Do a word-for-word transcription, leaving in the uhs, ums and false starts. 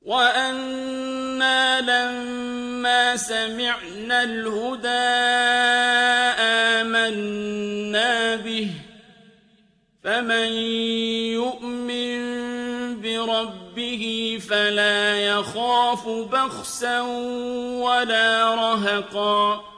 وَأَنَّا لَمَّا سَمِعْنَا الْهُدَىٰ آمَنَّا بِهِ ۖ فَمَن يُؤْمِن بِرَبِّهِ فَلَا يَخَافُ بَخْسًا وَلَا رَهَقًا